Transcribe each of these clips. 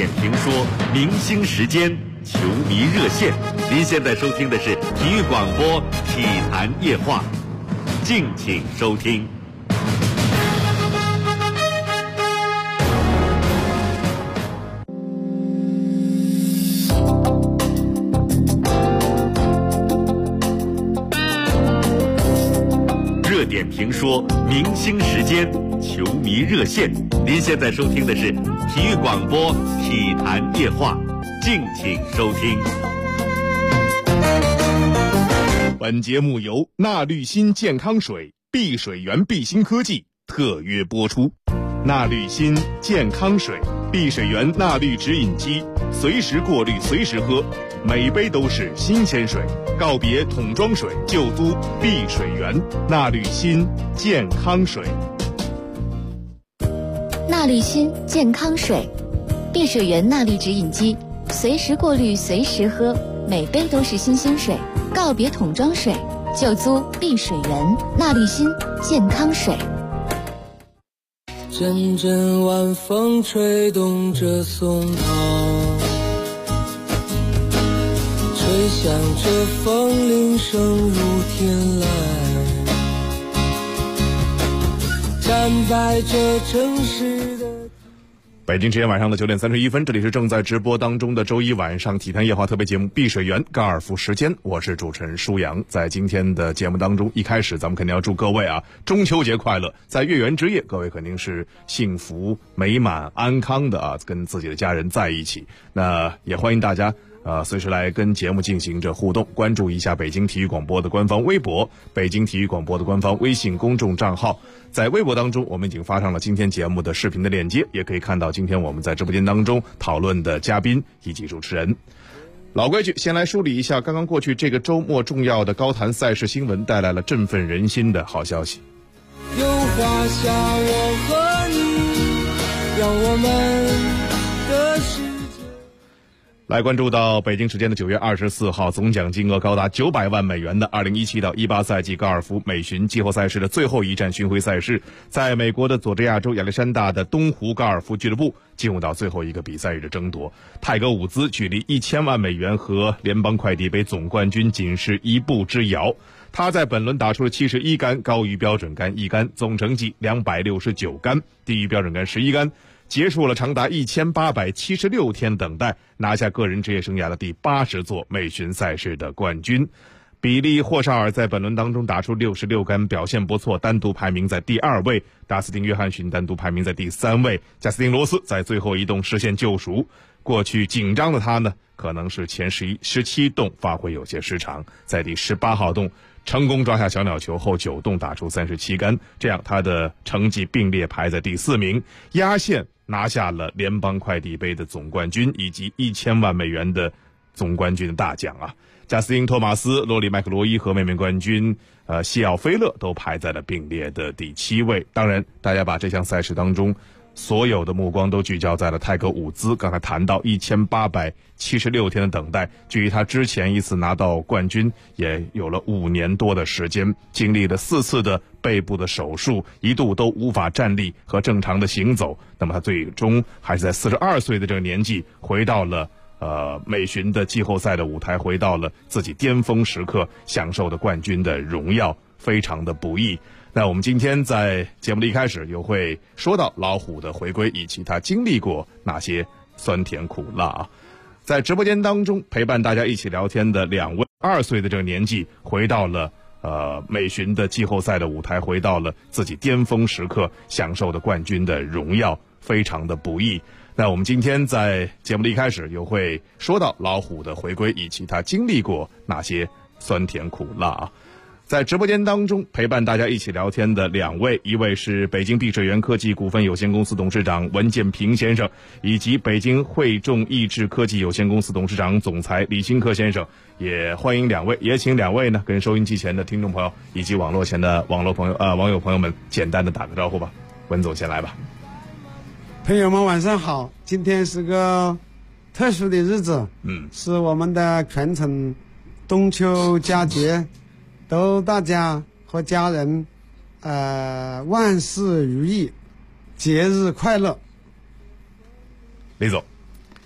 点评说，明星时间，球迷热线。您现在收听的是体育广播体坛夜话，敬请收听。热点评说，明星时间，球迷热线。您现在收听的是体育广播体坛夜话，敬请收听。 本节目由纳滤新健康水、碧水源碧新科技特约播出。纳滤新健康水、碧水源纳滤直饮机，随时过滤，随时喝，每杯都是新鲜水。告别桶装水，就租碧水源纳滤新健康水。 纳滤新健康水，碧水源纳滤直饮机，随时过滤，随时喝，每杯都是新鲜水。告别桶装水，就租碧水源纳滤新健康水。 阵阵晚风吹动着松涛，吹响着风铃声如天籁，站在这城市的北京时间晚上的9点31分，这里是正在直播当中的周一晚上体坛夜话特别节目碧水源高尔夫时间，我是主持人舒阳。在今天的节目当中，一开始咱们肯定要祝各位中秋节快乐，在月圆之夜各位肯定是幸福美满安康的跟自己的家人在一起。那也欢迎大家随时来跟节目进行着互动，关注一下北京体育广播的官方微博，北京体育广播的官方微信公众账号。在微博当中我们已经发上了今天节目的视频的链接，也可以看到今天我们在直播间当中讨论的嘉宾以及主持人。老规矩，先来梳理一下刚刚过去这个周末重要的高坛赛事新闻，带来了振奋人心的好消息。 有华夏我和你，让我们的世界。 来关注到北京时间的9月24号，总奖金额高达900万美元的2017到18赛季高尔夫美巡季后赛事的最后一站巡回赛事，在美国的佐治亚州亚历山大的东湖高尔夫俱乐部进入到最后一个比赛日的争夺。泰格伍兹距离1000万美元和联邦快递杯总冠军仅是一步之遥。他在本轮打出了71杆，高于标准杆1杆，总成绩269杆，低于标准杆11杆，结束了长达1876天等待，拿下个人职业生涯的第80座美巡赛事的冠军。比利·霍绍尔在本轮当中打出66杆，表现不错，单独排名在第2位。达斯汀·约翰逊单独排名在第3位。贾斯汀·罗斯在最后一洞实现救赎。过去紧张的他呢，可能是前17洞发挥有些失常，在第18号洞成功抓下小鸟球后9洞打出37杆，这样他的成绩并列排在第4名，压线拿下了联邦快递杯的总冠军以及1000万美元的总冠军的大奖啊！贾斯汀·托马斯、罗里·麦克罗伊和卫冕冠军西奥菲勒都排在了并列的第7位。当然，大家把这项赛事当中所有的目光都聚焦在了泰格伍兹。刚才谈到1876天的等待，距离他之前一次拿到冠军也有了5年多的时间，经历了4次的背部的手术，一度都无法站立和正常的行走。那么他最终还是在42岁的这个年纪回到了美巡的季后赛的舞台，回到了自己巅峰时刻享受的冠军的荣耀，非常的不易。那我们今天在节目的一开始又会说到老虎的回归以及他经历过哪些酸甜苦辣在直播间当中陪伴大家一起聊天的2位，2岁的这个年纪回到了美巡的季后赛的舞台，回到了自己巅峰时刻享受的冠军的荣耀，非常的不易。那我们今天在节目的一开始又会说到老虎的回归以及他经历过哪些酸甜苦辣在直播间当中陪伴大家一起聊天的2位，一位是北京碧水源科技股份有限公司董事长文建平先生，以及北京汇众益智科技有限公司董事长总裁李新科先生。也欢迎2位，也请2位呢跟收音机前的听众朋友以及网络前的网友朋友们简单的打个招呼吧。文总先来吧。 朋友们晚上好，今天是个特殊的日子，是我们的全城冬秋佳节，都大家和家人万事如意，节日快乐。 李总。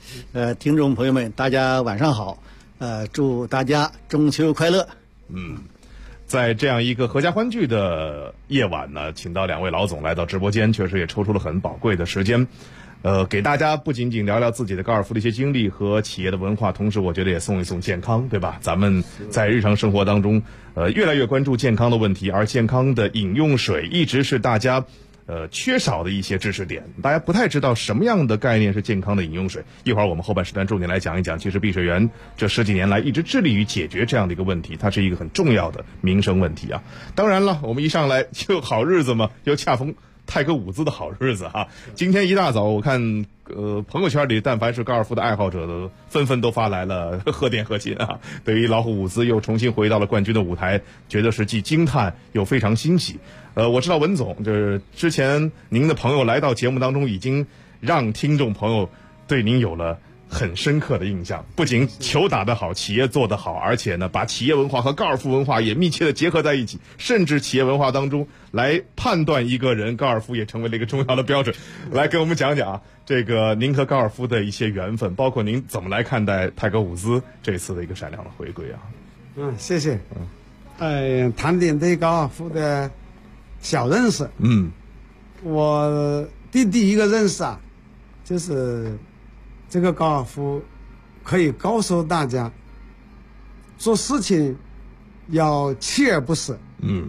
听众朋友们，大家晚上好，祝大家中秋快乐。 在这样一个合家欢聚的夜晚呢，请到2位老总来到直播间，确实也抽出了很宝贵的时间，给大家不仅仅聊聊自己的高尔夫的一些经历和企业的文化，同时我觉得也送一送健康，对吧？咱们在日常生活当中，越来越关注健康的问题，而健康的饮用水一直是大家缺少的一些知识点，大家不太知道什么样的概念是健康的饮用水。一会儿我们后半时段重点来讲一讲，其实碧水园这10几年来一直致力于解决这样的一个问题，它是一个很重要的民生问题啊。当然了，我们一上来就好日子嘛，又恰逢泰格伍兹的好日子哈。今天一大早我看朋友圈里但凡是高尔夫的爱好者的纷纷都发来了贺电贺信啊，对于老虎伍兹又重新回到了冠军的舞台，觉得是既惊叹又非常欣喜。我知道文总就是之前您的朋友来到节目当中，已经让听众朋友对您有了很深刻的印象，不仅球打得好，企业做得好，而且呢，把企业文化和高尔夫文化也密切的结合在一起，甚至企业文化当中来判断一个人，高尔夫也成为了一个重要的标准。来跟我们讲讲啊，这个您和高尔夫的一些缘分，包括您怎么来看待泰格伍兹这次的一个闪亮的回归啊？ 谢谢。谈点对高尔夫的小认识。我的第一个认识啊，就是这个高尔夫可以告诉大家，做事情要锲而不舍。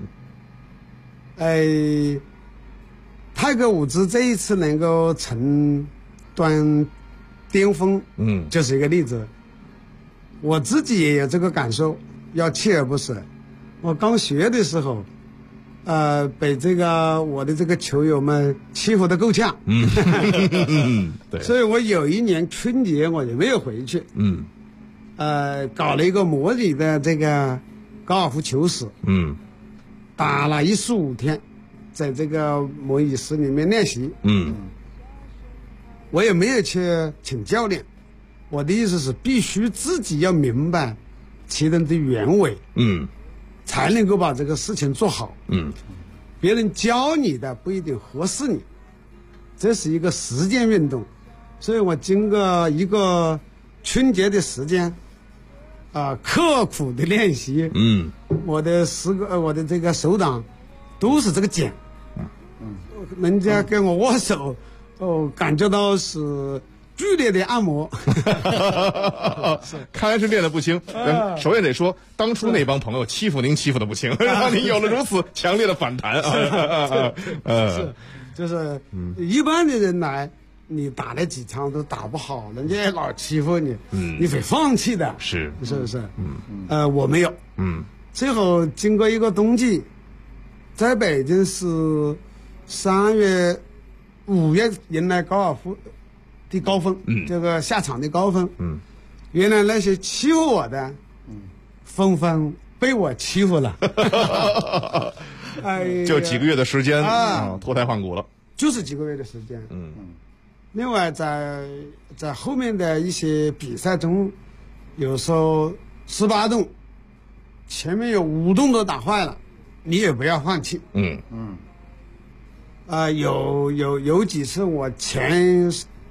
泰格伍兹这一次能够承端巅峰，就是一个例子。我自己也有这个感受，要锲而不舍。我刚学的时候，被我的这个球友们欺负得够呛。 对， 所以我有一年春节我也没有回去。搞了一个模拟的这个高尔夫球室。打了15天，在这个模拟室里面练习。我也没有去请教练。我的意思是，必须自己要明白其中的原委。才能够把这个事情做好。别人教你的不一定合适你，这是一个实践运动。所以我经过一个春节的时间，刻苦的练习。我的这个手掌都是这个茧。人家跟我握手，感觉到是剧烈的按摩。 看来是练得不轻。首先得说，当初那帮朋友欺负您欺负得不轻，让您有了如此强烈的反弹啊！ 就是一般的人来，你打了几场都打不好，人家老欺负你，你会放弃的。是不是？我没有。最后经过一个冬季，在北京是3月、5月迎来高尔夫的高峰，这个下场的高峰。原来那些欺负我的，纷纷被我欺负了。 就几个月的时间脱胎换骨了， 就是几个月的时间。另外在后面的一些比赛中，有时候18洞前面有5洞都打坏了，你也不要放弃。有几次我前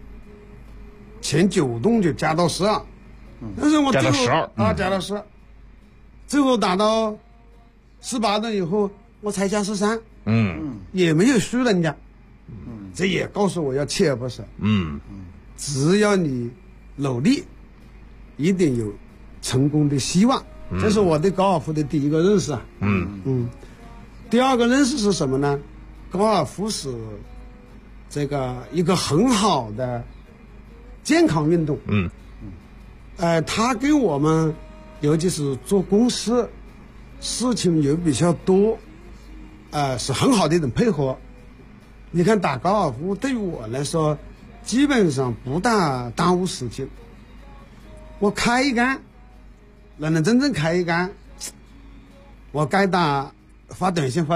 9洞就加到12，但是我最后加到12，最后打到18洞以后，我才加13，也没有输人家。这也告诉我要锲而不舍。只要你努力，一定有成功的希望。这是我对高尔夫的第一个认识啊。第二个认识是什么呢？高尔夫是这个一个很好的健康运动。它跟我们尤其是做公司事情有比较多，是很好的一种配合。你看打高尔夫对于我来说基本上不大耽误时间。我开一杆，真正开一杆，我该打发短信，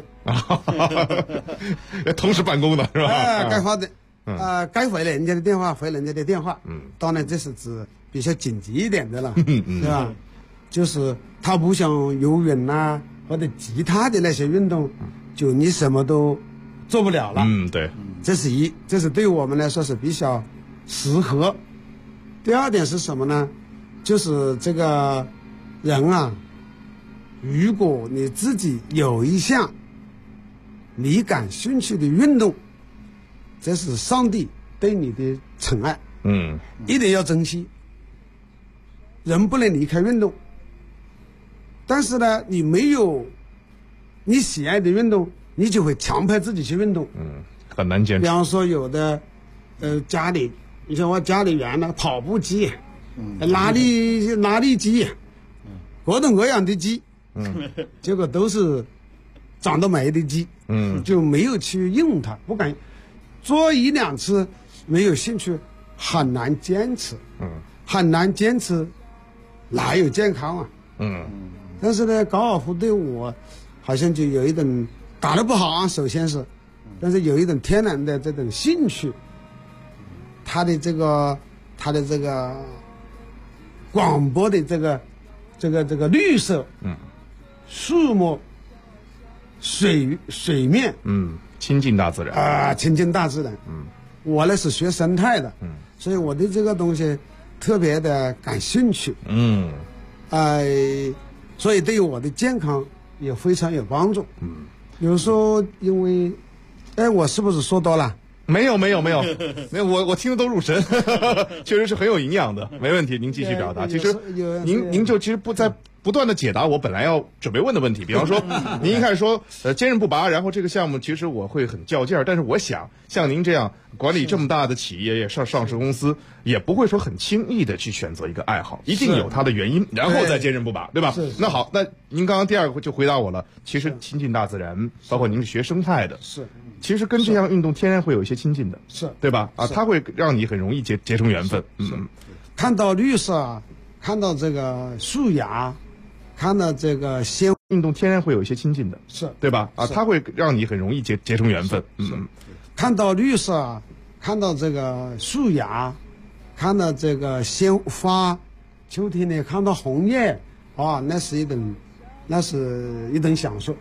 同时办公的是吧？ 该发的，该回人家的电话回人家的电话。当然这是指比较紧急一点的了，对吧？就是它不像游泳啊或者其他的那些运动，就你什么都做不了了。 对， 这是对我们来说是比较适合第二点是什么呢？就是这个人啊，如果你自己有一项你感兴趣的运动，这是上帝对你的宠爱，一定要珍惜。人不能离开运动，但是呢，你没有你喜爱的运动，你就会强迫自己去运动， 很难坚持。 比方说有的家里，你像我家里原来跑步机，拉力机，各种各样的机，结果都是长得美的机，就没有去用它，不敢做一两次，没有兴趣，很难坚持，很难坚持，哪有健康啊？但是呢，高尔夫对我好像就有一种打得不好啊，首先是，但是有一种天然的这种兴趣，它的这个广播的这个绿色，树木、水面， 亲近大自然啊，亲近大自然。我呢是学生态的，所以我对这个东西特别的感兴趣。所以对于我的健康也非常有帮助。有时候因为，我是不是说多了？ 没有，我听的都入神，确实是很有营养的，没问题，您继续表达。其实您就其实不断的解答我本来要准备问的问题，比方说您一开始说坚韧不拔，然后这个项目其实我会很较劲儿，但是我想像您这样管理这么大的企业也上市公司，也不会说很轻易的去选择一个爱好，一定有它的原因，然后再坚韧不拔，对吧？那好，那您刚刚第二个就回答我了，其实亲近大自然，包括您是学生态的，其实跟这项运动天然会有一些亲近的，对吧？它会让你很容易结成缘分。 看到绿色，看到这个树芽，看到这个运动天然会有一些亲近的，对吧？它会让你很容易结成缘分。 看到绿色，看到这个树芽，看到这个鲜花，秋天呢看到红叶，那是一种享受。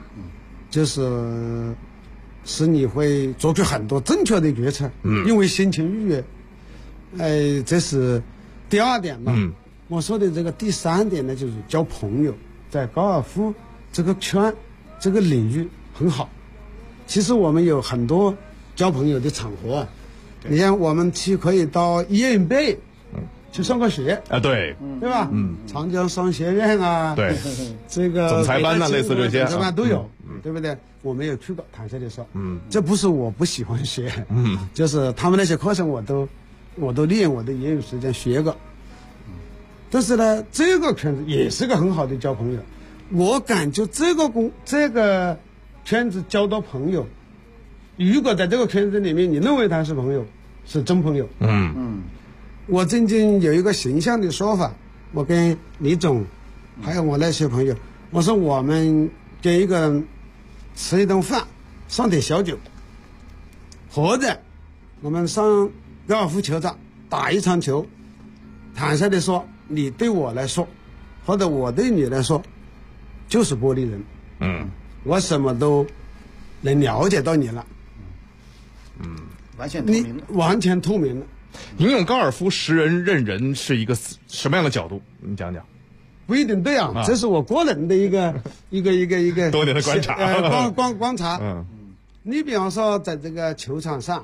就是使你会做出很多正确的决策，因为心情愉悦。这是第二点嘛。我说的这个第三点呢，就是交朋友，在高尔夫这个圈这个领域很好。其实我们有很多交朋友的场合，你像我们可以到业运杯去上个学啊，对吧？长江商学院啊， 对， 这个总裁班类似这些， 总裁班都有，对不对？我没有去过，坦率的说，这不是我不喜欢学，就是他们那些课程我都利用我的业余时间学过。但是呢，这个圈子也是个很好的交朋友。我感觉这个圈子交到朋友，如果在这个圈子里面，你认为他是朋友，是真朋友。我曾经有一个形象的说法，我跟李总，还有我那些朋友，我说我们跟一个人吃一顿饭，上点小酒，或者我们上高尔夫球场打一场球，坦率的说，你对我来说，或者我对你来说，就是玻璃人。我什么都能了解到你了。 完全透明了。 完全透明了。 您用高尔夫识人认人是一个什么样的角度？你讲讲。 不一定对啊，这是我个人的一个多年的观察。 观察。你比方说，在这个球场上，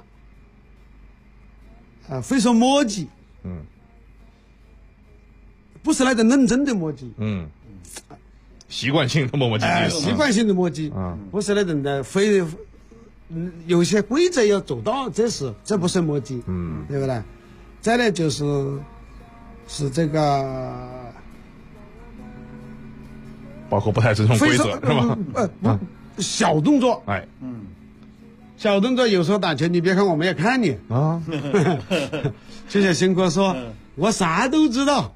非说摸鸡，不是那种认真的摸鸡， 习惯性的磨唧， 习惯性的摸鸡，不是那种的非。有些规则要走到，这不是摸鸡，对不对？再来就是这个， 包括不太尊重规则，是吧？ 小动作，小动作有时候打球，你别看我没有看你啊，就像新哥说，我啥都知道，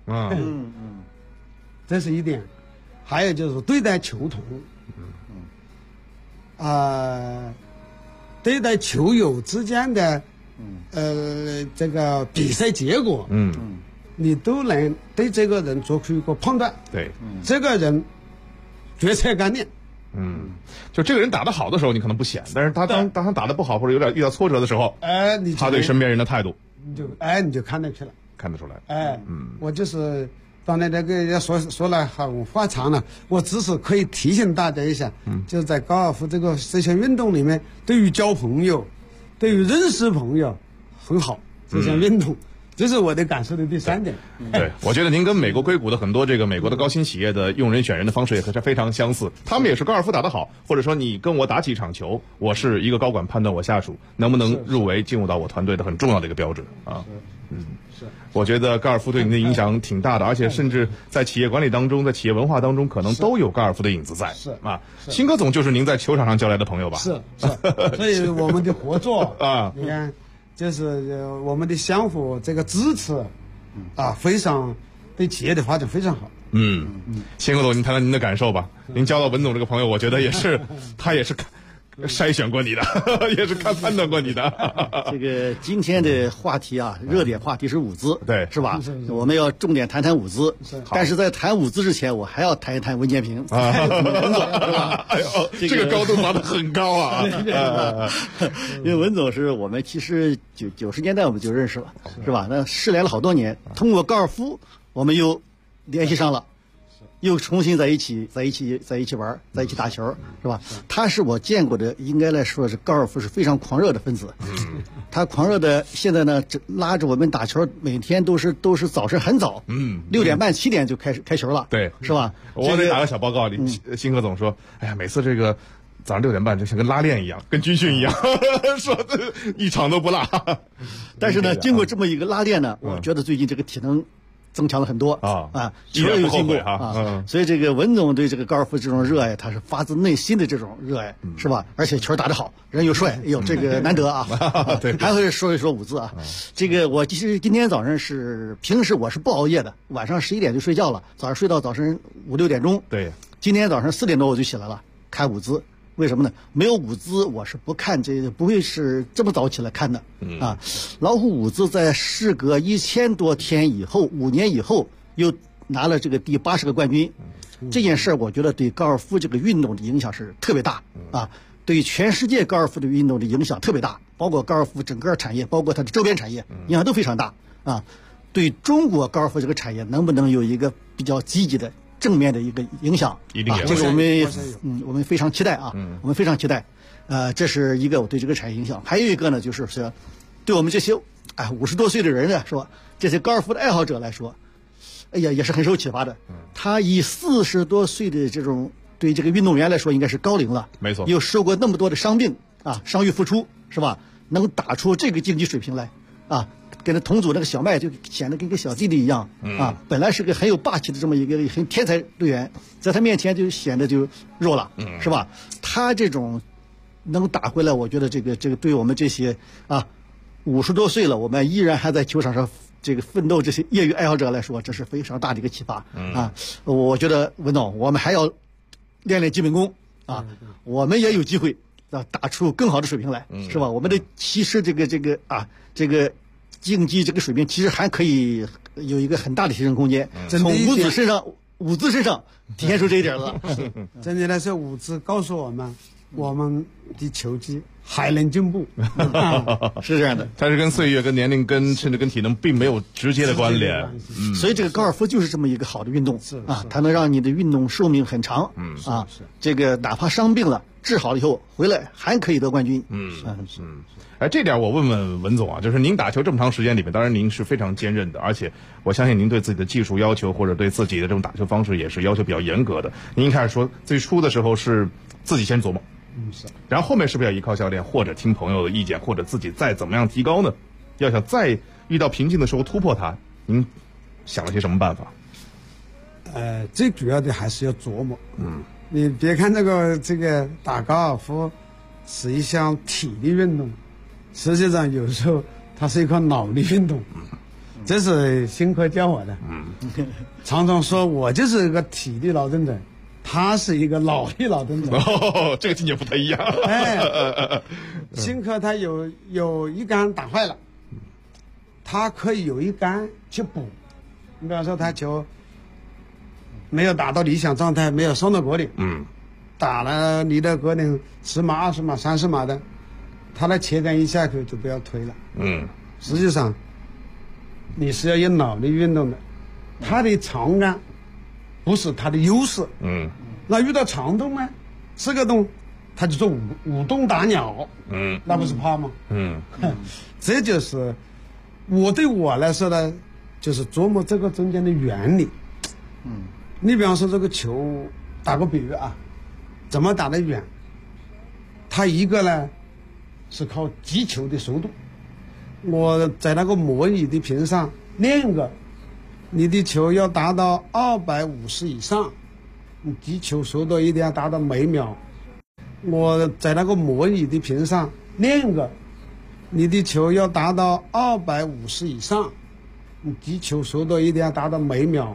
这是一点。还有就是对待球童，对待球友之间的这个比赛结果，你都能对这个人做出一个判断。 对， 这个人决策概念。 就这个人打得好的时候，你可能不显，但是他当他打得不好或者有点遇到挫折的时候，他对身边人的态度， 你就看得出来。 看得出来。 我就是当然那个要说来很话长了，我只是可以提醒大家一下，就是在高尔夫这些运动里面，对于交朋友，对于认识朋友很好，这项运动。这是我的感受的第3点。 对，我觉得您跟美国硅谷的很多这个美国的高新企业的用人选人的方式也是非常相似。他们也是高尔夫打得好，或者说你跟我打几场球，我是一个高管判断我下属能不能入围进入到我团队的很重要的一个标准啊。 是。 我觉得高尔夫对您的影响挺大的，而且甚至在企业管理当中，在企业文化当中，可能都有高尔夫的影子在。 是啊，辛科总就是您在球场上交来的朋友吧？ 是。所以我们的合作啊，你看。就是我们的相互这个支持，非常对企业的发展非常好。 辛科总，您谈谈您的感受吧。您交到文总这个朋友，我觉得也是，他也是筛选过你的，也是判断过你的。 这个今天的话题啊，热点话题是舞姿， 对， 是吧？我们要重点谈谈舞姿。但是在谈舞姿之前，我还要谈一谈文建平，文总，是吧？ 哎呦，这个高度拔得很高啊！ 因为文总是我们其实90年代我们就认识了，是吧？那失联了好多年，通过高尔夫我们又联系上了。又重新在一起玩，在一起打球，是吧？他是我见过的，应该来说是高尔夫是非常狂热的分子。他狂热的，现在呢，拉着我们打球，每天都是早晨很早，6点半7点就开球了， 对， 是吧？ 我得打个小报告，辛科总说，哎呀，每次这个早上6点半就像跟拉练一样，跟军训一样，说一场都不落。 但是呢，经过这么一个拉练呢，我觉得最近这个体能增强了很多球也有进步所以这个文总对这个高尔夫这种热爱，他是发自内心的这种热爱，是吧？而且球打得好，人又帅，哎呦，这个难得啊！ 对， 还会说一说舞姿啊。这个我其实今天早上平时我是不熬夜的，晚上11点就睡觉了，早上睡到早晨5、6点钟。 对， 今天早上4点多我就起来了，看舞姿。为什么呢？没有舞姿，我是不看不会是这么早起来看的老虎舞姿在事隔1000多天以后，5年以后又拿了这个第80个冠军，这件事我觉得对高尔夫这个运动的影响是特别大对全世界高尔夫的运动的影响特别大，包括高尔夫整个产业，包括它的周边产业影响都非常大对中国高尔夫这个产业能不能有一个比较积极的正面的一个影响， 一定有这个我们非常期待我们非常期待。这是一个我对这个产业影响。还有一个呢，就是说，对我们这些50多岁的人呢，说这些高尔夫的爱好者来说，哎呀，也是很受启发的。他以40多岁的这种对这个运动员来说，应该是高龄了， 没错， 又受过那么多的伤病伤愈复出，是吧？能打出这个竞技水平来跟他同组那个小麦就显得跟个小弟弟一样本来是个很有霸气的这么一个很天才队员，在他面前就显得就弱了，是吧？他这种能打回来，我觉得这个对我们这些50多岁了，我们依然还在球场上这个奋斗这些业余爱好者来说，这是非常大的一个启发我觉得文总，我们还要练练基本功我们也有机会打出更好的水平来，是吧？我们的其实这个竞技这个水平其实还可以有一个很大的提升空间，从舞姿身上体现出这一点了。 真的来说，舞姿告诉我们，我们的球技还能进步是这样的。 它是跟岁月、跟年龄、甚至跟体能并没有直接的关联。 所以这个高尔夫就是这么一个好的运动它能让你的运动寿命很长这个哪怕伤病了治好了以后回来还可以得冠军。 这点我问问文总就是您打球这么长时间里面，当然您是非常坚韧的，而且我相信您对自己的技术要求或者对自己的这种打球方式也是要求比较严格的。您一开始说最初的时候是自己先琢磨，然后后面是不是要依靠教练或者听朋友的意见，或者自己再怎么样提高呢？要想再遇到瓶颈的时候突破它，您想了些什么办法？ 最主要的还是要琢磨。你别看这个打高尔夫是一项体力运动，实际上有时候它是一个脑力运动。这是辛科教我的。常常说我就是一个体力劳动者，他是一个脑力劳动者。 这个境界不太一样。 辛科他有一杆打坏了，他可以有一杆去补。你比方说他球没有打到理想状态，没有送到果岭，打了离的果岭10码、20码、30码的，他的切杆一下口就不要推了。实际上你是要有脑力运动的，它的长杆不是它的优势。那遇到长洞呢，4个洞，他就做五洞打鸟。那不是怕吗？这就是对我来说呢，就是琢磨这个中间的原理。你比方说这个球，打个比喻啊，怎么打得远？它一个呢是靠击球的速度。我在那个模拟的屏上练过，你的球要达到250以上，你击球速度一定要达到每秒。我在那个模拟的屏上练过，你的球要达到250以上，你击球速度一定要达到每秒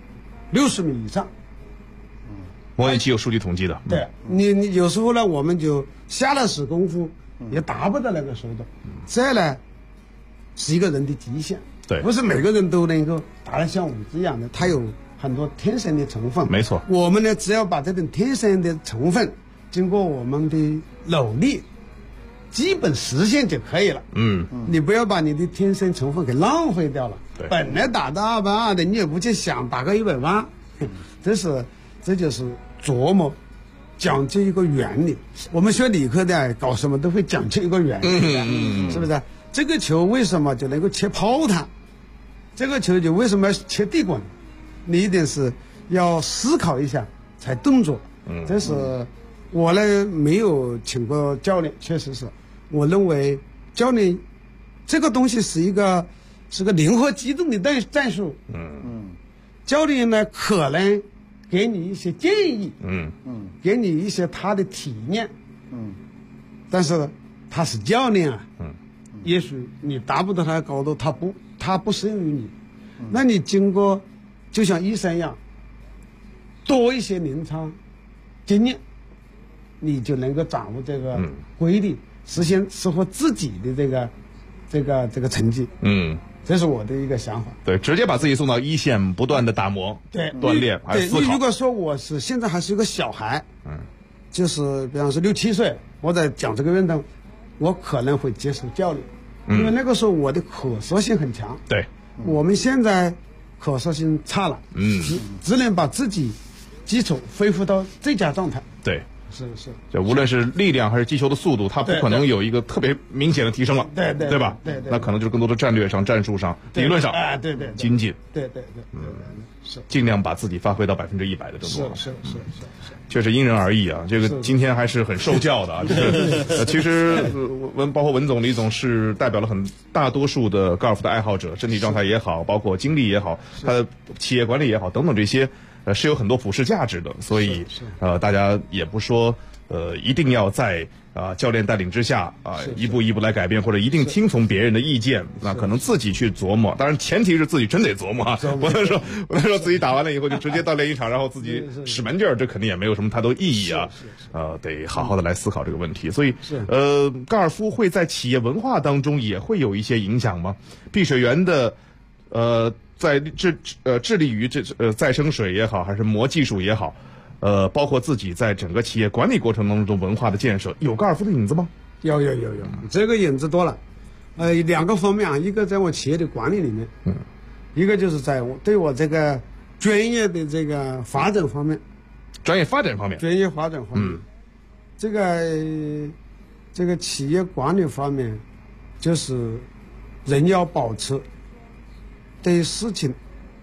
60米以上。 模拟器有数据统计的。 对，你有时候呢，我们就下了死功夫，也达不到那个速度。这呢是一个人的极限。 对， 不是每个人都能够打得像我们这样的，它有很多天生的成分。 没错， 我们呢只要把这种天生的成分经过我们的努力基本实现就可以了。你不要把你的天生成分给浪费掉了。 对， 本来打到220的，你也不去想打个180，这就是琢磨讲究一个原理。我们学理科的搞什么都会讲究一个原理，是不是？这个球为什么就能够切抛它？这个球就为什么要切地滚？你一定是要思考一下才动作。这是我呢没有请过教练，确实是我认为教练这个东西是个灵活机动的战术。教练呢可能给你一些建议，给你一些他的体验，但是他是教练啊，也许你达不到他的高度，他不适用于你。那你经过就像医生一样，多一些临床经验，你就能够掌握这个规律，适合自己的这个成绩。这是我的一个想法。 对，直接把自己送到一线，不断的打磨， 对， 锻炼，还思考。 你如果说我是现在还是一个小孩，就是比方说6、7岁，我在讲这个运动，我可能会接受教练，因为那个时候我的可塑性很强。 对， 我们现在可塑性差了，只能把自己基础恢复到最佳状态。 对。 是， 就无论是力量还是击球的速度，它不可能有一个特别明显的提升了，对吧？ 对， 那可能就是更多的战略上、战术上、理论上， 对， 精进， 对，是尽量把自己发挥到100%的程度。 是， 确实因人而异啊。这个今天还是很受教的啊。就是其实包括文总、李总是代表了很大多数的高尔夫的爱好者，身体状态也好，包括精力也好，他的企业管理也好等等这些。是有很多普世价值的，所以大家也不说一定要在教练带领之下一步一步来改变，或者一定听从别人的意见，那可能自己去琢磨。当然前提是自己真得琢磨啊，不能说自己打完了以后就直接到练一场，然后自己使门劲儿，这肯定也没有什么太多意义啊。得好好的来思考这个问题。所以高尔夫会在企业文化当中也会有一些影响吗？碧水园的在致力于再生水也好，还是磨技术也好，包括自己在整个企业管理过程当中文化的建设，有高尔夫的影子吗？ 有，这个影子多了。2个方面啊，一个在我企业的管理里面，一个就是在对我这个专业的这个发展方面。 专业发展方面， 这个企业管理方面，就是人要保持对事情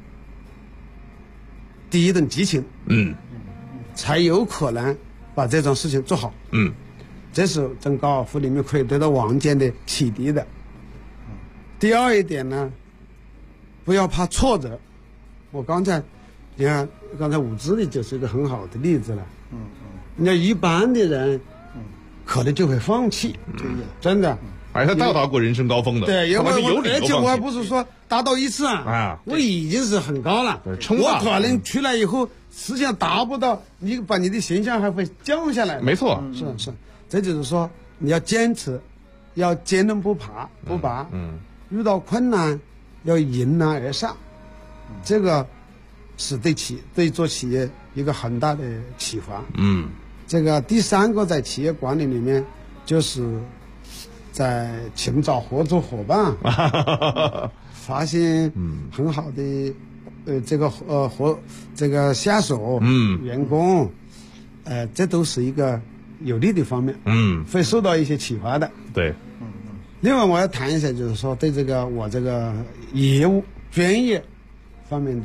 第一等激情，才有可能把这种事情做好。这是在高尔夫里面可以得到王健的启迪的。第二一点呢，不要怕挫折。你看刚才武之的就是一个很好的例子了。你看一般的人，可能就会放弃，真的。 而且他到达过人生高峰的， 对，而且我还不是是说达到1次我已经是很高了。我可能去了以后，实际上达不到，你把你的形象还会降下来。 没错， 是，这就是说你要坚持，要坚韧不拔，遇到困难要迎难而上，这个是对做企业一个很大的启发。这个第3个在企业管理里面就是在寻找合作伙伴，发现很好的这个下属员工，这都是一个有利的方面，会受到一些启发的。 对。 另外我要谈一下，就是说对这个我这个业务专业方面的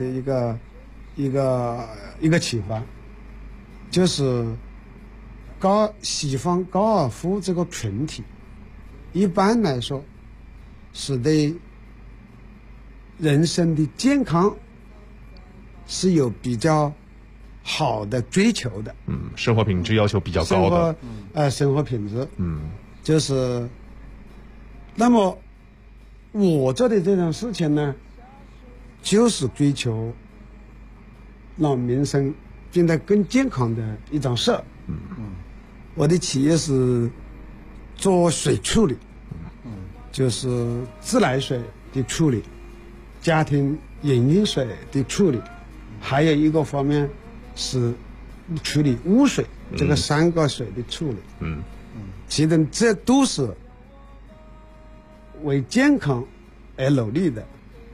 一个启发，就是喜欢高尔夫这个群体，一般来说是对人生的健康是有比较好的追求的， 生活品质要求比较高的， 生活品质，就是，那么我做的这种事情呢，就是追求让民生变得更健康的一种事。我的企业是做水处理，就是自来水的处理，家庭饮用水的处理，还有一个方面是处理污水，这个3个水的处理。其实这都是为健康而努力的。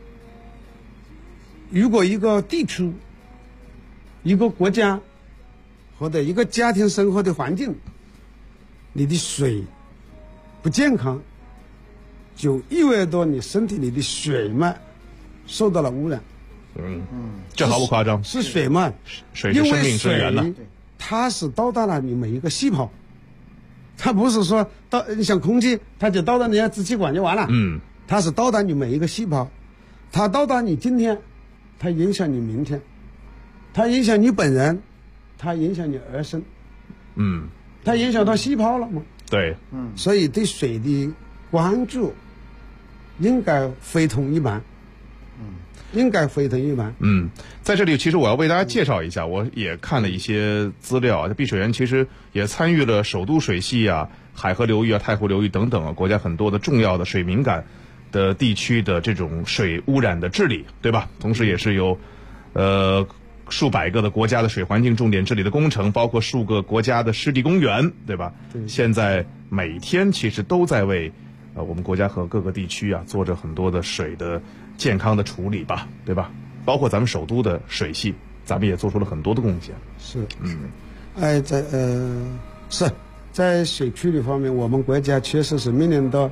如果一个地区、一个国家或者一个家庭生活的环境，你的水不健康，就意味着你身体里的水脉受到了污染。 这毫不夸张， 是水脉， 水是生命之源呢。 它是到达了你每一个细胞，它不是说你像空气，它就到达你的支气管就完了。它是到达你每一个细胞，它到达你今天，它影响你明天，它影响你本人，它影响你儿孙。它影响到细胞了吗？ 对。 所以对水的关注应该非同一般。应该非同一般。 在这里其实我要为大家介绍一下，我也看了一些资料，碧水园其实也参与了首都水系啊、海河流域啊、太湖流域等等国家很多的重要的水敏感的地区的这种水污染的治理，对吧？同时也是有数百个的国家的水环境重点治理的工程，包括数个国家的湿地公园，对吧？对。现在每天其实都在为我们国家和各个地区啊做着很多的水的健康的处理吧，对吧？包括咱们首都的水系，咱们也做出了很多的贡献。 是。在水处理方面，我们国家确实是面临到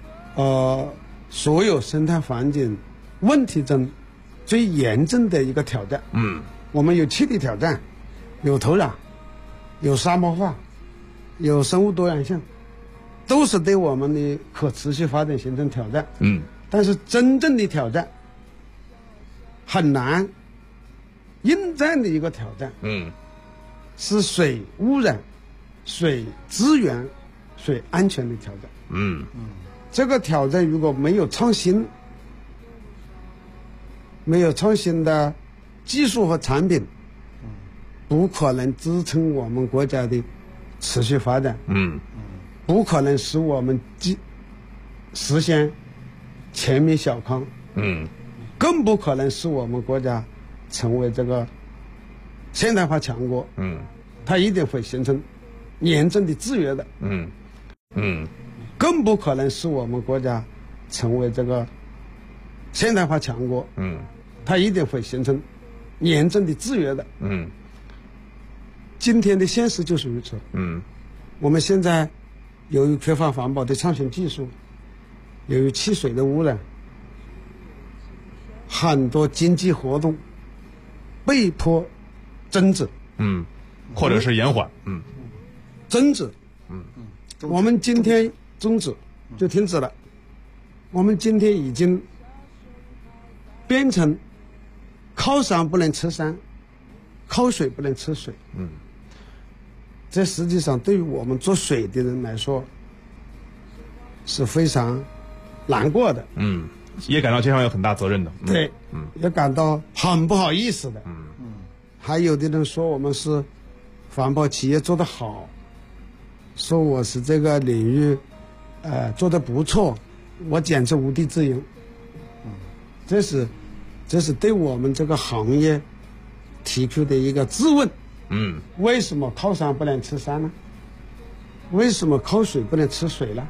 所有生态环境问题中最严重的一个挑战。我们有气体挑战，有土壤，有沙漠化，有生物多样性，都是对我们的可持续发展形成挑战。但是真正的挑战很难应战的一个挑战，是水污染、水资源、水安全的挑战。这个挑战如果没有创新，没有创新的技术和产品，不可能支撑我们国家的持续发展。不可能使我们实现全民小康。更不可能使我们国家成为这个现代化强国。它一定会形成严重的制约的。更不可能使我们国家成为这个现代化强国。它一定会形成严重的制约的。今天的现实就是如此。我们现在由于缺乏环保的创新技术，由于汽水的污染，很多经济活动被迫终止。 或者是延缓。 终止。我们今天终止就停止了。我们今天已经变成靠山不能吃山，靠水不能吃水。这实际上对于我们做水的人来说是非常难过的。 也感到肩上有很大责任的。 对。也感到很不好意思的。还有的人说我们是环保企业做得好，说我是这个领域做得不错，我简直无地自容。这是对我们这个行业提出的一个质问。为什么靠山不能吃山呢？为什么靠水不能吃水呢？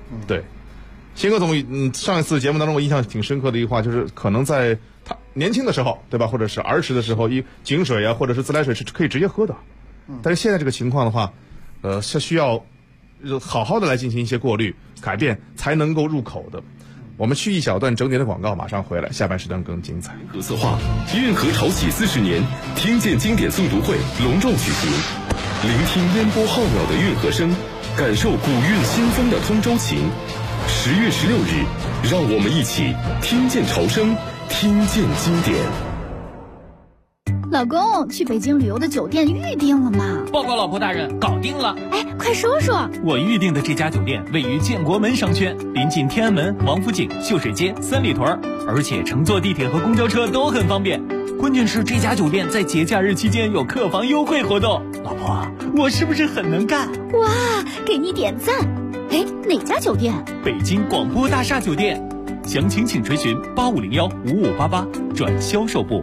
对，新哥总，上一次节目当中我印象挺深刻的一句话，就是可能在他年轻的时候，对吧，或者是儿时的时候，井水啊，或者是自来水是可以直接喝的，但是现在这个情况的话，是需要好好的来进行一些过滤改变，才能够入口的。我们去一小段整点的广告，马上回来，下半时段更精彩。 特色化运河潮起40年，听见经典诵读会隆重举行，聆听烟波浩渺的运河声，感受古韵新风的通州情。10月16日，让我们一起听见潮声，听见经典。 老公，去北京旅游的酒店预定了吗？ 报告老婆大人，搞定了。 哎，快说说。 我预定的这家酒店位于建国门商圈，临近天安门、王府井、秀水街、三里屯，而且乘坐地铁和公交车都很方便。关键是这家酒店在节假日期间有客房优惠活动。老婆，我是不是很能干？ 哇，给你点赞。哎，哪家酒店？ 北京广播大厦酒店。详情请垂询8501-5588转销售部。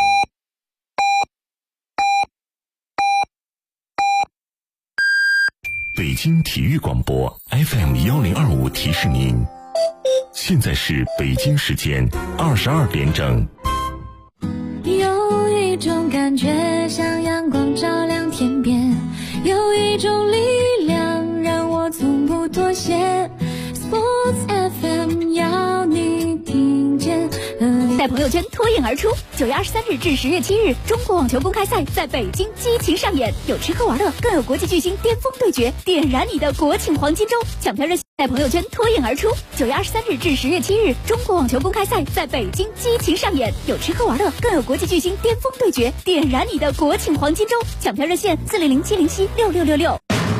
北京体育广播 FM1025提示您，现在是北京时间22点整。 有一种感觉像阳光照亮天边，有一种力量让我从不妥协。Sports FM 要你听见。 在朋友圈脱颖而出。9月23日至10月7日，中国网球公开赛在北京激情上演，有吃喝玩乐，更有国际巨星巅峰对决，点燃你的国庆黄金周。抢票热线在朋友圈脱颖而出。9月23日至10月7日，中国网球公开赛在北京激情上演，有吃喝玩乐，更有国际巨星巅峰对决，点燃你的国庆黄金周。抢票热线400-707-6666。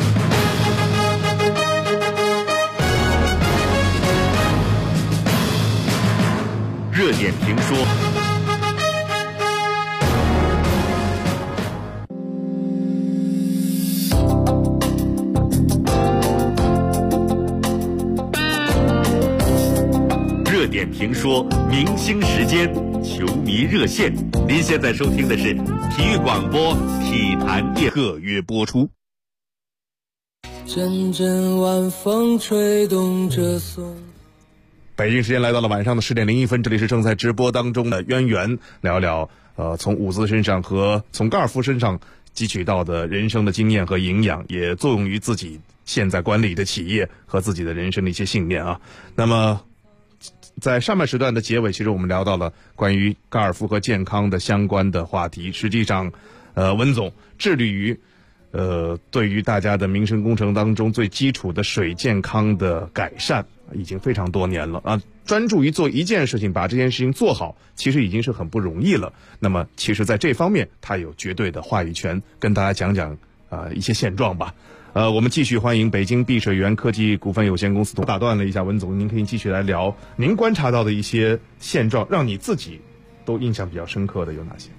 热点评说，热点评说，明星时间，球迷热线。您现在收听的是体育广播体坛夜特约播出。 阵阵晚风吹动着松。 北京时间来到了晚上的10点01分，这里是正在直播当中的渊源，聊聊从伍兹身上和从高尔夫身上汲取到的人生的经验和营养，也作用于自己现在管理的企业和自己的人生的一些信念啊。那么在上半时段的结尾，其实我们聊到了关于高尔夫和健康的相关的话题。实际上温总致力于对于大家的民生工程当中最基础的水健康的改善已经非常多年了啊，专注于做一件事情，把这件事情做好，其实已经是很不容易了。那么其实在这方面他有绝对的话语权，跟大家讲讲一些现状吧。我们继续欢迎北京碧水园科技股份有限公司。打断了一下文总，您可以继续来聊您观察到的一些现状，让你自己都印象比较深刻的有哪些？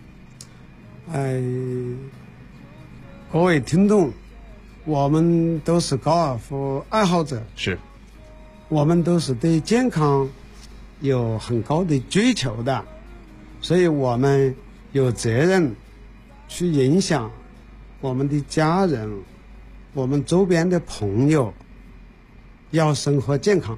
各位听众，我们都是高尔夫爱好者， 是， 我们都是对健康有很高的追求的，所以我们有责任去影响我们的家人，我们周边的朋友要生活健康。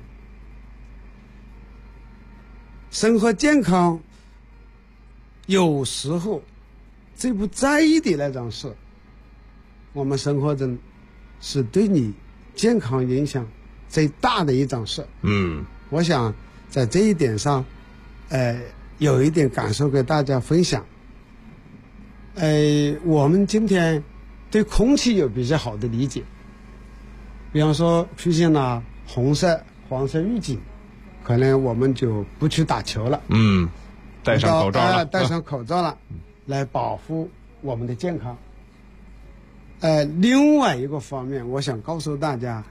生活健康有时候最不在意的那种事，我们生活中是对你健康影响最大的一种事。我想在这一点上有一点感受给大家分享。我们今天对空气有比较好的理解，比方说出现了红色黄色预警，可能我们就不去打球了， 戴上口罩了， 戴上口罩了，来保护我们的健康。另外一个方面，我想告诉大家，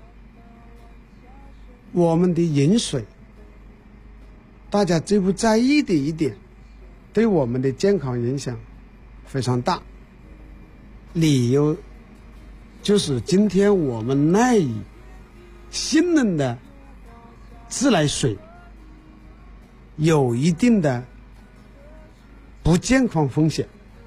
我们的饮水，大家最不在意的一点，对我们的健康影响非常大。理由就是今天我们耐以性能的自来水有一定的不健康风险，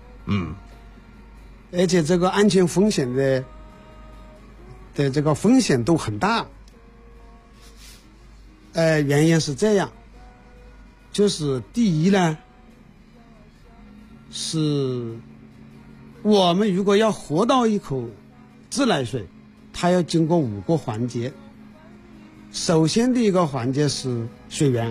而且这个安全风险的这个风险度很大。 原因是这样，就是第一呢，是我们如果要喝到一口自来水，它要经过5个环节。首先第一个环节是水源，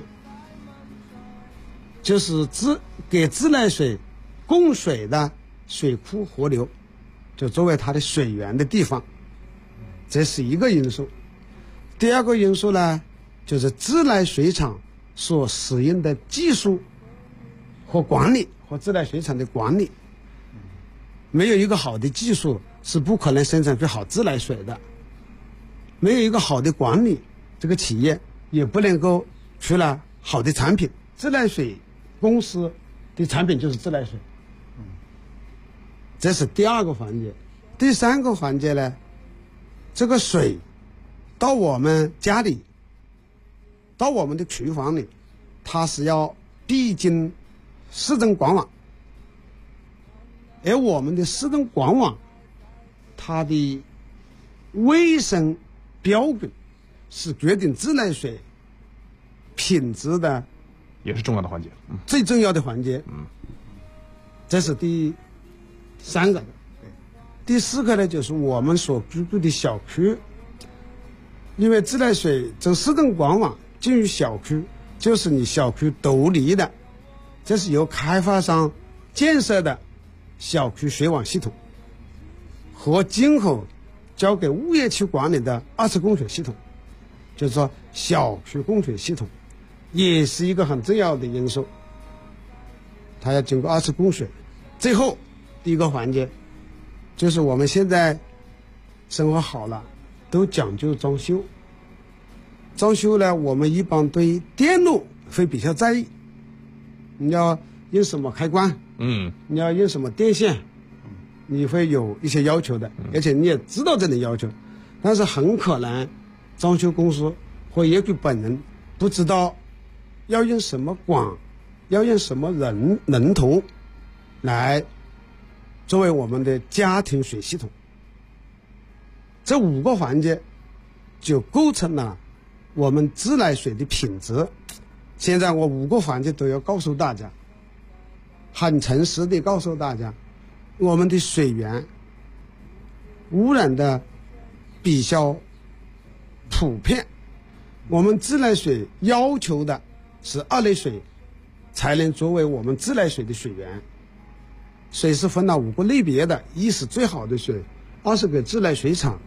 就是给自来水供水的水库河流，就作为它的水源的地方，这是一个因素。第二个因素呢，就是自来水厂所使用的技术和管理和自来水厂的管理，没有一个好的技术是不可能生产出好自来水的，没有一个好的管理，这个企业也不能够出了好的产品。自来水公司的产品就是自来水，这是第二个环节。第三个环节呢，这个水到我们家里，到我们的厨房里，它是要必经市政管网，而我们的市政管网它的卫生标准是决定自来水品质的， 也是重要的环节， 最重要的环节。这是第三个。第四个呢，就是我们所居住的小区，因为自来水从市政管网进入小区，就是你小区独立的，这是由开发商建设的小区水网系统，和今后交给物业去管理的二次供水系统，就是说小区供水系统也是一个很重要的因素，它要经过二次供水。最后第一个环节就是我们现在生活好了都讲究装修，装修呢我们一般对电路会比较在意，你要用什么开关，你要用什么电线，你会有一些要求的，而且你也知道这种要求，但是很可能装修公司或业主本人不知道要用什么管，要用什么龙头来作为我们的家庭水系统。这5个环节就构成了我们自来水的品质。现在我5个环节都要告诉大家，很诚实地告诉大家，我们的水源污染的比较普遍，我们自来水要求的是2类水才能作为我们自来水的水源。水是分了5个类别的，一是最好的水，2是给自来水厂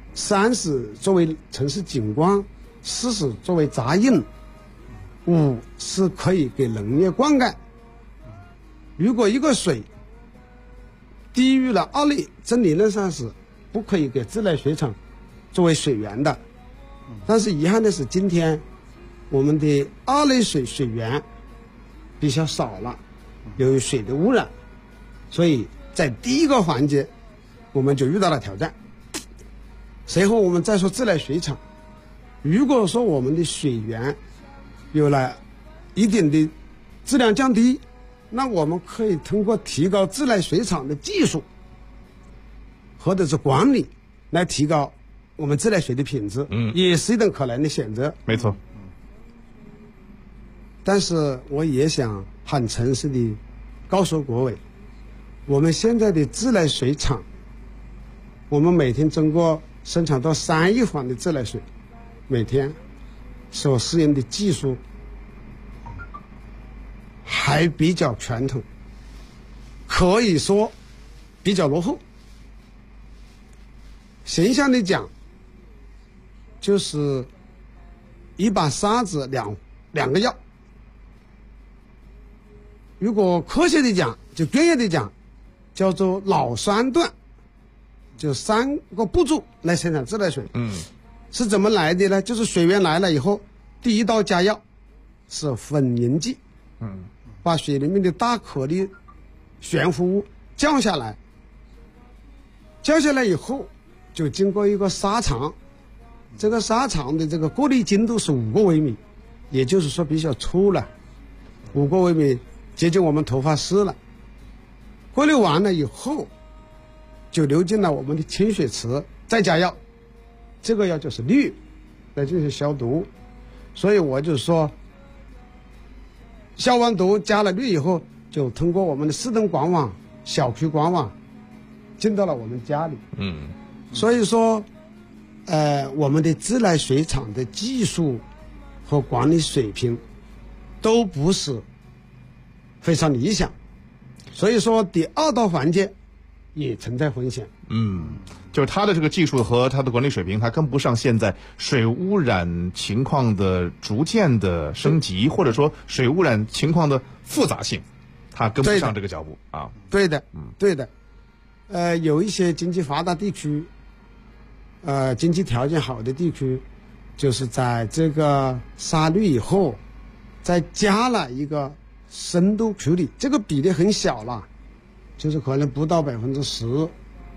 ，3是作为城市景观，4是作为杂用，5是可以给农业灌溉。如果一个水低于了2类，这理论上是不可以给自来水厂作为水源的。但是遗憾的是，今天我们的2类水源比较少了，由于水的污染，所以在第一个环节我们就遇到了挑战。随后我们再说自来水厂，如果说我们的水源有了一定的质量降低，那我们可以通过提高自来水厂的技术或者是管理来提高我们自来水的品质，也是一种可能的选择。 没错。 但是我也想很诚实地告诉各位，我们现在的自来水厂，我们每天中国生产到3亿方的自来水，每天所使用的技术还比较传统，可以说比较落后。形象的讲，就是一把沙子两个药。如果科学的讲，就专业的讲，叫做老3段，就3个步骤来生产自来水。是怎么来的呢？就是水源来了以后，第一道加药是混凝剂，把水里面的大颗粒悬浮物降下来，降下来以后就经过一个沙场，这个沙场的这个过滤精度是5个微米，也就是说比较粗了，5个微米接近我们头发丝了。过滤完了以后就流进了我们的清水池，再加药，这个药就是氯来进行消毒。 所以我就说，消防毒加了氯以后，就通过我们的市政官网、小区官网进到了我们家里。所以说，我们的自来水厂的技术和管理水平都不是非常理想，所以说第二道环节也存在风险。 就是它的这个技术和它的管理水平还跟不上现在水污染情况的逐渐的升级，或者说水污染情况的复杂性，它跟不上这个脚步啊。 对的，对的。有一些经济发达地区，经济条件好的地区，就是在这个杀氯以后，再加了一个深度处理，这个比例很小了，就是可能不到10%。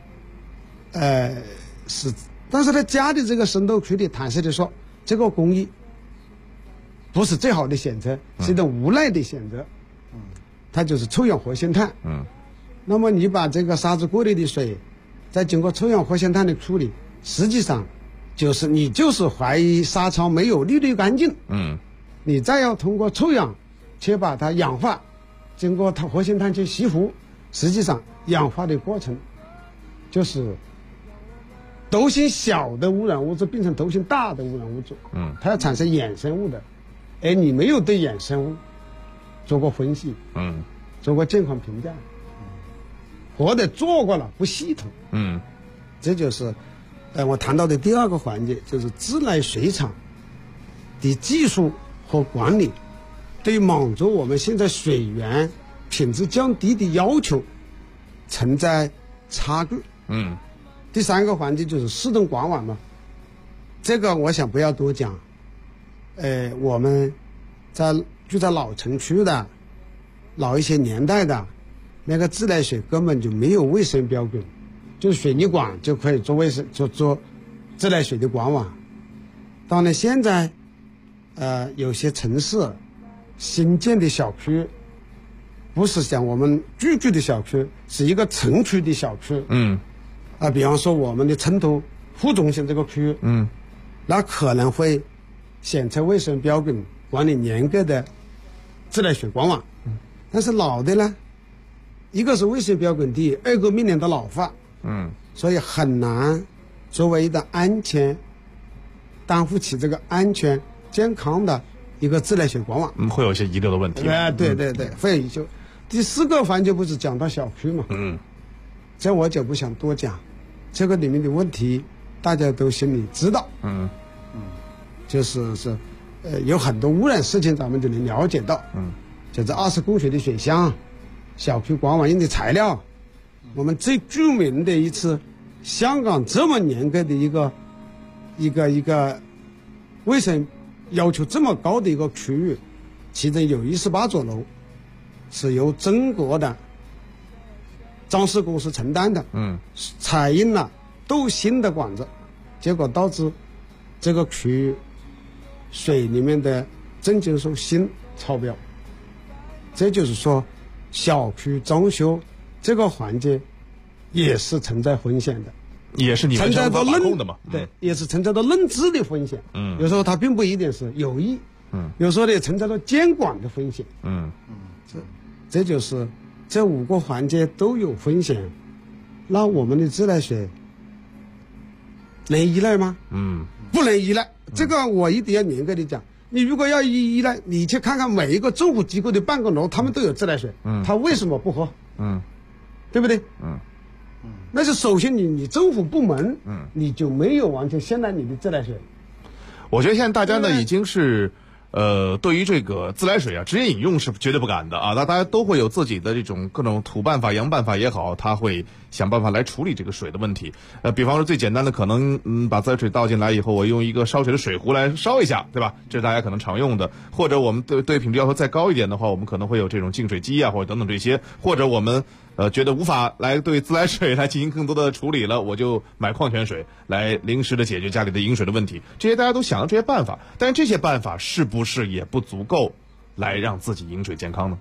是，但是他加的这个深度处理，坦率的说，这个工艺不是最好的选择，是一种无奈的选择。它就是臭氧活性炭。那么你把这个沙子过滤的水，再经过臭氧活性炭的处理，实际上就是你就是怀疑沙槽没有滤干净。你再要通过臭氧去把它氧化，经过它活性炭去吸附，实际上氧化的过程就是毒性小的污染物质变成毒性大的污染物质。它要产生衍生物的。你没有对衍生物做过分析，做过健康评价，或者做过了不系统。这就是我谈到的第二个环节，就是自来水厂的技术和管理对满足我们现在水源品质降低的要求存在差距。第三个环节就是市政管网嘛，这个我想不要多讲。我们住在老城区的老一些年代的那个自来水根本就没有卫生标准，就是水泥管就可以做做自来水的管网。当然现在有些城市新建的小区不是像我们居住的小区，是一个城区的小区。比方说我们的成都副中心这个区，那可能会选择卫生标准管理严格的自来水管网。但是老的呢，一个是卫生标准低，二个面临的老化，所以很难作为一个安全担负起这个安全健康的一个自来水管网。 会有一些遗留的问题。 对，会有遗留。第四个环节不是讲到小区嘛？这我就不想多讲，这个里面的问题大家都心里知道。就是有很多污染事情咱们就能了解到。就是20公水的水箱，小区管网用的材料，我们最著名的一次香港这么严格的一个卫生要求这么高的一个区域，其中有18座楼是由中国的装饰公司承担的，采用了镀锌的管子，结果导致这个区域水里面的重金属锌超标。这就是说，小区装修这个环节也是存在风险的， 也是你们政府把控的嘛。 对，也是存在着认知的风险。有时候它并不一定是有意，有时候也存在着监管的风险。这就是这5个环节都有风险，那我们的自来水能依赖吗？不能依赖。这个我一定要严格的讲。你如果要依赖，你去看看每一个政府机构的办公楼，他们都有自来水，他为什么不喝？对不对？那是首先你政府部门，你就没有完全信赖你的自来水。 我觉得现在大家呢已经是对于这个自来水啊，直接饮用是绝对不敢的啊。那大家都会有自己的这种各种土办法、洋办法也好，他会想办法来处理这个水的问题。比方说最简单的，可能把自来水倒进来以后，我用一个烧水的水壶来烧一下，对吧？这是大家可能常用的。或者我们对品质要求再高一点的话，我们可能会有这种净水机啊，或者等等这些。或者我们觉得无法来对自来水来进行更多的处理了，我就买矿泉水来临时的解决家里的饮水的问题。这些大家都想到这些办法，但是这些办法是不是也不足够来让自己饮水健康呢？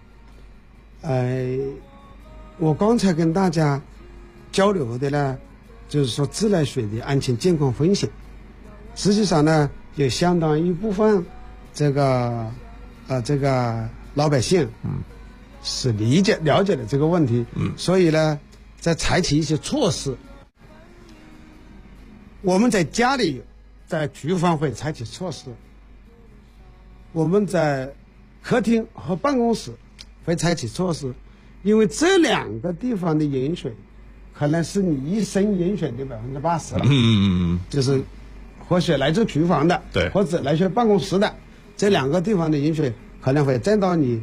我刚才跟大家交流的呢，就是说自来水的安全健康风险。实际上呢，有相当一部分这个老百姓是了解了这个问题，所以呢，在采取一些措施。我们在家里，在厨房会采取措施；我们在客厅和办公室会采取措施，因为这2个地方的饮水，可能是你一生饮水的80%了。就是或许来自厨房的， 对， 或者来自办公室的，这2个地方的饮水可能会占到你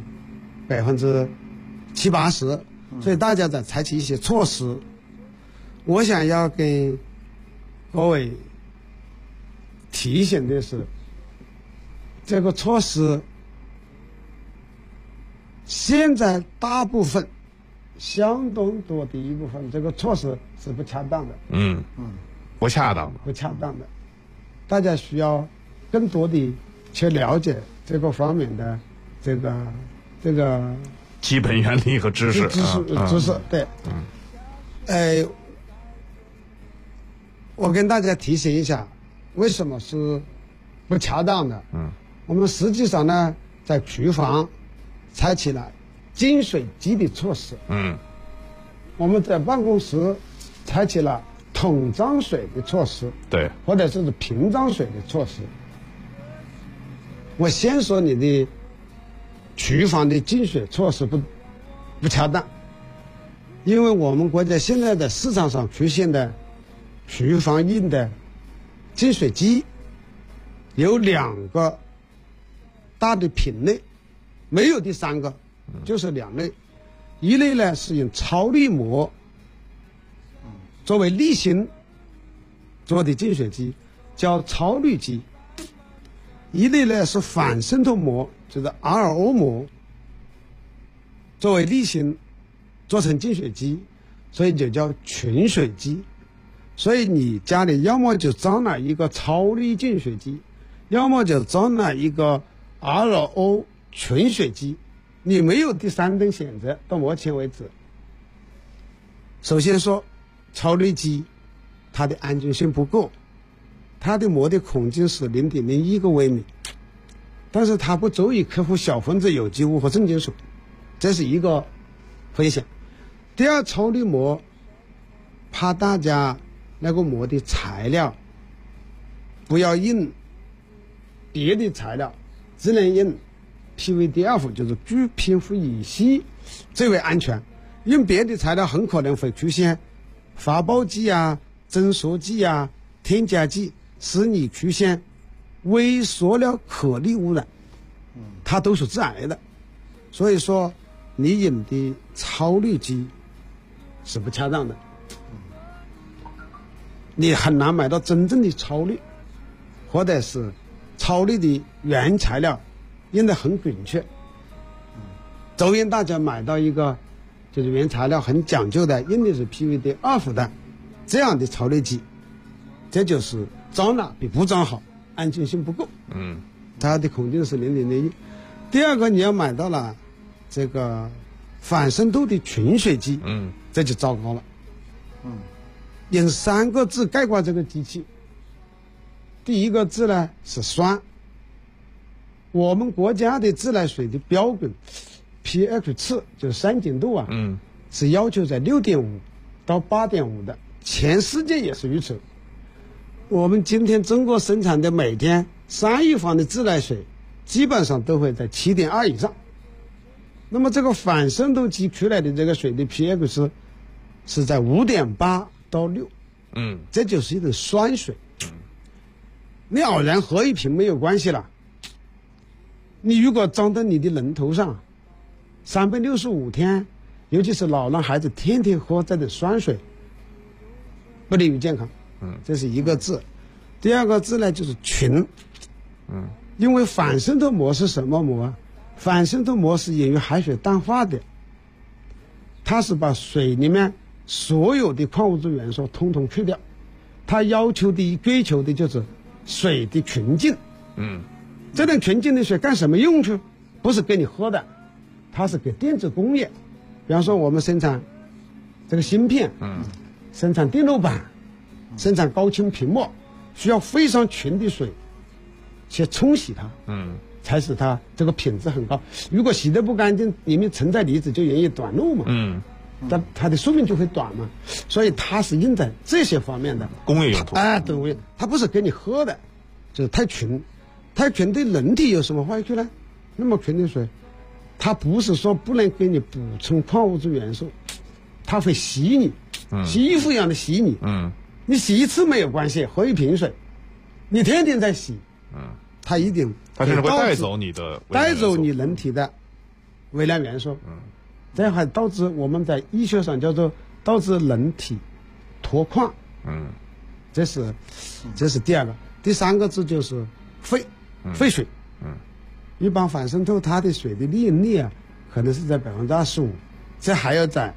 70%、80%，所以大家在采取一些措施。我想要跟各位提醒的是，这个措施现在大部分、相当多的一部分，这个措施是不恰当的。 不恰当的， 不恰当的。大家需要更多的去了解这个方面的这个基本原理和知识。 知识，对。我跟大家提醒一下，为什么是不恰当的？我们实际上呢，在厨房采取了净水机的措施。我们在办公室采取了桶装水的措施， 对， 或者是瓶装水的措施。我先说你的厨房的净水措施不恰当，因为我们国家现在的市场上出现的厨房用的净水机有2个大的品类，没有第3个，就是2类。一类呢是用超滤膜作为滤芯做的净水机，叫超滤机；一类呢是反渗透膜，就是 RO 膜作为滤芯做成净水机，所以就叫纯水机。所以你家里要么就装了一个超滤净水机，要么就装了一个 RO 纯水机，你没有第3等选择。到目前为止，首先说超滤机它的安全性不够，它的膜的孔径是0.01个微米，但是它不足以克服小分子有机物和重金属，这是一个风险。第二，超滤膜怕大家那个膜的材料不要用别的材料，只能用 PVDF， 就是聚偏负乙烯，最为安全。用别的材料很可能会出现发泡剂啊、增缩剂啊、添加剂，使你出现微塑料颗粒污染，它都是致癌的。所以说你用的超滤机是不恰当的，你很难买到真正的超滤，或者是超滤的原材料用得很准确。周边大家买到一个就是原材料很讲究的，用的是 PVDF 的这样的超滤机，这就是装了比不装好，安全性不够。它的孔径是0.01。第二个，你要买到了这个反渗透的纯水机，这就糟糕了。用3个字概括这个机器。第一个字呢是酸。我们国家的自来水的标准 pH 值就是酸碱度啊，是要求在6.5到8.5的，全世界也是如此。我们今天中国生产的每天3亿方的自来水基本上都会在7.2以上。那么这个反渗透机出来的这个水的 pH 值是在5.8到6，这就是一种酸水。你偶然喝一瓶没有关系了，你如果装到你的龙头上，365天，尤其是老人孩子天天喝这种酸水，不利于健康。这是一个字。第二个字呢就是纯。因为反渗透膜是什么膜？反渗透膜是由于海水淡化的，它是把水里面所有的矿物质元素统统去掉，它追求的就是水的纯净。这种纯净的水干什么用处？不是给你喝的，它是给电子工业，比方说我们生产这个芯片，生产电路板，生产高清屏幕，需要非常纯的水去冲洗它， 才使它这个品质很高。如果洗得不干净，里面存在离子就容易短路嘛。它的寿命就会短嘛。所以它是用在这些方面的工业用途。 对，它不是给你喝的，就是太纯。太纯对人体有什么坏处呢？那么纯的水，它不是说不能给你补充矿物质元素，它会洗你，洗衣服一样的洗你。你洗一次没有关系，喝一瓶水，你天天在洗，它一定它甚至会带走你的人体的微量元素，这样还导致我们在医学上叫做导致人体脱矿。这是第二个。第三个字就是废水。一般反渗透它的水的利用率可能是在25%，这还要在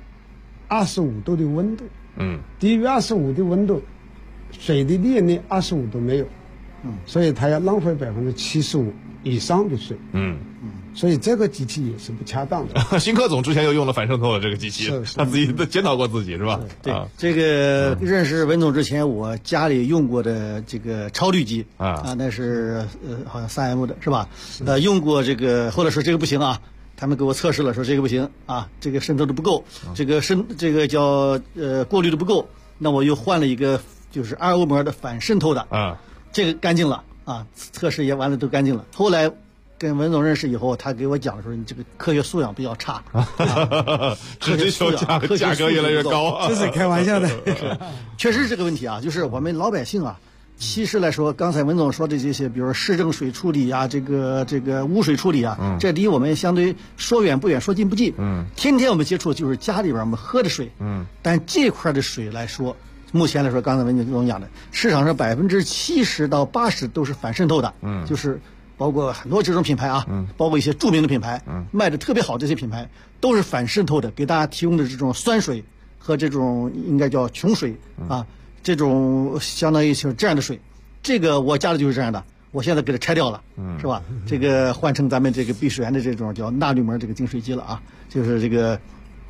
25度的温度。低于25的温度，水的利用率25都没有。所以它要浪费75%以上的水。所以这个机器也是不恰当的。 新科总之前就用了反渗透的这个机器，他自己都检讨过自己是吧？ 对，这个认识文总之前，我家里用过的这个超滤机那是好像3M 的是吧？用过这个，或者说这个不行啊，他们给我测试了，说这个不行啊，这个渗透的不够，这个叫过滤的不够，那我又换了一个就是2欧膜的反渗透的这个干净了啊，测试也完了都干净了。后来跟文总认识以后，他给我讲的时候，你这个科学素养比较差， 科学素养价格越来越高， 这是开玩笑的。 确实是这个问题啊，就是我们老百姓啊，其实来说，刚才文总说的这些，比如说市政水处理啊，这个污水处理啊，这离我们相对说远不远，说近不近。天天我们接触就是家里边我们喝的水。但这块的水来说，目前来说，刚才文总讲的，市场上70%到80%都是反渗透的。就是包括很多这种品牌啊，包括一些著名的品牌，卖的特别好这些品牌都是反渗透的，给大家提供的这种酸水和这种应该叫琼水啊，这种相当于就是这样的水，这个我家里就是这样的，我现在给它拆掉了，是吧？这个换成咱们这个碧水源的这种叫钠氯镁这个净水机了啊，就是这个。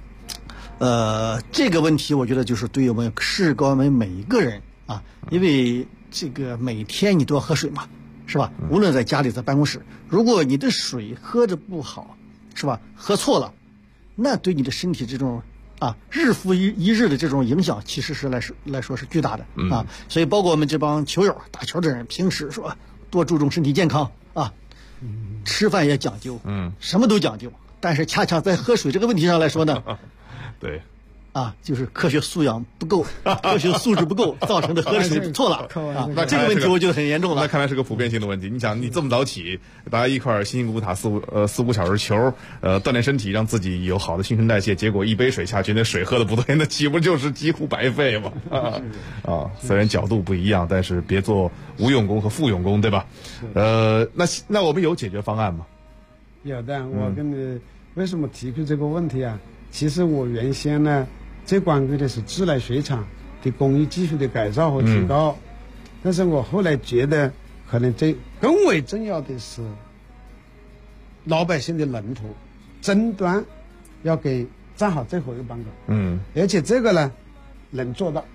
这个问题我觉得就是对我们市高门每一个人啊，因为这个每天你都要喝水嘛，是吧？无论在家里在办公室，如果你的水喝着不好，是吧？喝错了，那对你的身体这种日复一日的这种影响，其实是来说是巨大的啊。所以包括我们这帮球友、打球的人，平时说多注重身体健康啊，吃饭也讲究，什么都讲究，但是恰恰在喝水这个问题上来说呢。 对， 就是科学素养不够，科学素质不够造成的喝水错了啊。那这个问题我觉得很严重了。 那看来是个普遍性的问题。你想，你这么早起，大家一块儿辛辛苦苦打4-5小时球，锻炼身体，让自己有好的新陈代谢，结果一杯水下去，那水喝的不对，那岂不就是几乎白费吗？虽然角度不一样，但是别做无用功和负用功，对吧？那我们有解决方案吗？ 有的，我跟你为什么提出这个问题啊？其实我原先呢，最关注的是自来水厂的工艺技术的改造和提高，但是我后来觉得，可能更为重要的是老百姓的认同，终端要给站好最后一班岗。而且这个呢，能做到，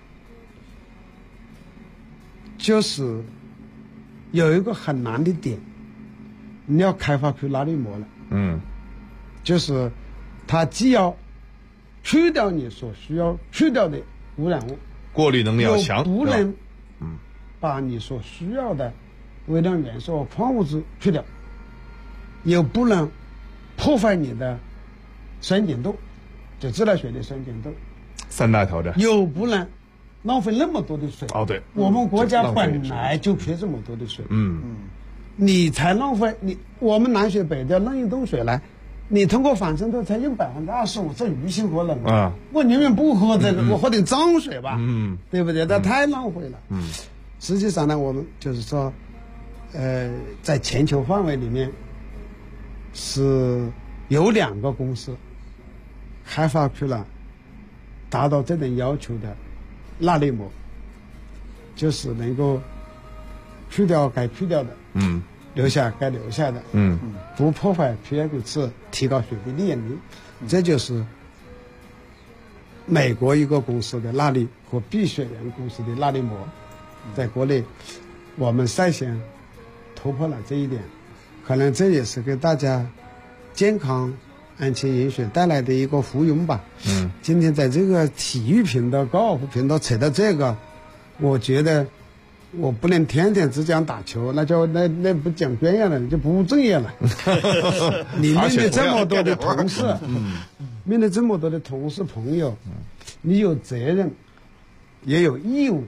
就是有一个很难的点，你要开发出钠氯镁了。就是它既要去掉你所需要去掉的污染物， 过滤能力要强， 不能把你所需要的微量元素和矿物质去掉，又不能破坏你的酸碱度，就自来水的酸碱度 ，3大挑战， 又不能浪费那么多的水。 对， 我们国家本来就缺这么多的水。你才浪费我们南水北调弄一桶水来。你通过反渗透才用25%，这于心何忍啊！我宁愿不喝这个，我喝点脏水吧，对不对？那太浪费了。实际上呢，我们就是说，在全球范围里面，是有2个公司开发出了达到这种要求的钠氯镁，就是能够去掉该去掉的，留下该留下的，不破坏PM2，提高水的利用率。这就是美国一个公司的钠氯和碧水源公司的钠氯镁，在国内我们率先突破了这一点， 可能这也是给大家健康、安全饮水带来的一个福音吧。今天在这个体育频道、高尔夫频道扯到这个，我觉得我不能天天只讲打球，那不讲专业了，就不务正业了。你面对这么多的同事，面对这么多的同事朋友，你有责任，也有义务，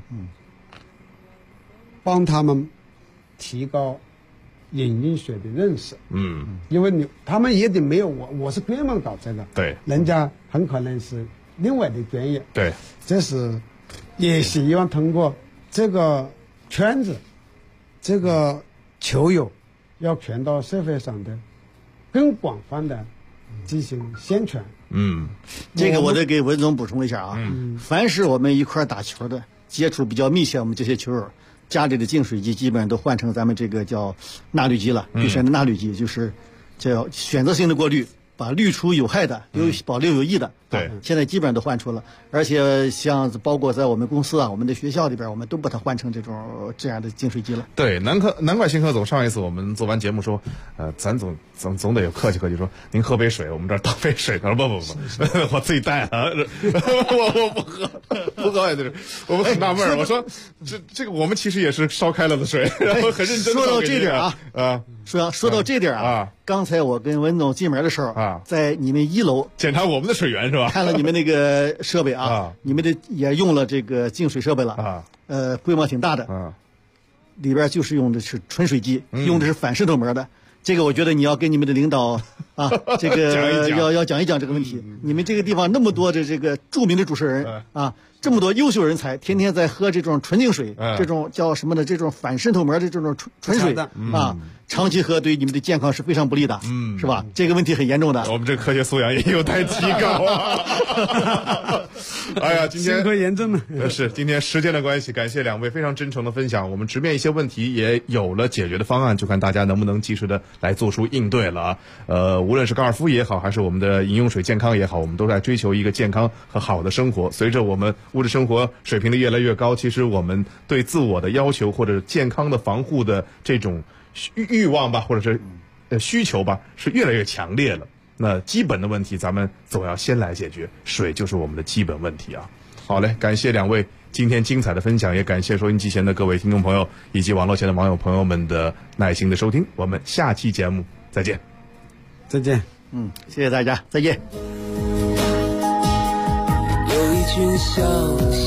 帮他们提高饮用水的认识。因为他们也得没有我是专门搞这个， 对， 人家很可能是另外的专业， 对， 这是也希望通过这个圈子，这个球友要传到社会上的更广泛的进行宣传。 这个我得给文总补充一下啊。凡是我们一块打球的，接触比较密切，我们这些球友家里的净水机基本上都换成咱们这个叫钠滤机了，必选的钠滤机，就是叫选择性的过滤，把滤出有害的，保留有益的。 对， 现在基本上都换出了，而且像包括在我们公司啊、我们的学校里边，我们都把它换成这样的净水机了。 对，难怪新科总上一次我们做完节目说，咱总得有客气，说您喝杯水，我们这儿倒杯水。他说不，我自己带啊，我不喝也就是，我们很纳闷，我说这个我们其实也是烧开了的水，然后很认真。 说到这点说到这点啊，刚才我跟文总进门的时候啊，在你们1楼检查我们的水源是吧？ 看了你们那个设备啊，你们的也用了这个净水设备了规模挺大的里边就是用的是纯水机，用的是反渗透膜的。这个我觉得你要跟你们的领导啊，这个要讲一讲这个问题。你们这个地方那么多的这个著名的主持人啊，这么多优秀人才，天天在喝这种纯净水，这种叫什么的这种反渗透膜的这种纯水啊，长期喝对你们的健康是非常不利的，是吧？这个问题很严重的。 我们这科学素养也有待提高啊！哎呀，今天幸亏严重了。 是今天时间的关系，感谢两位非常真诚的分享。我们直面一些问题也有了解决的方案，就看大家能不能及时的来做出应对了啊。无论是高尔夫也好，还是我们的饮用水健康也好，我们都在追求一个健康和好的生活。随着我们物质生活水平的越来越高，其实我们对自我的要求或者健康的防护的这种欲望吧，或者是需求吧，是越来越强烈了。那基本的问题咱们总要先来解决，水就是我们的基本问题啊。好嘞，感谢两位今天精彩的分享，也感谢收音机前的各位听众朋友以及网络前的网友朋友们的耐心的收听。我们下期节目再见。 再见。 谢谢大家，再见。 有一群小溪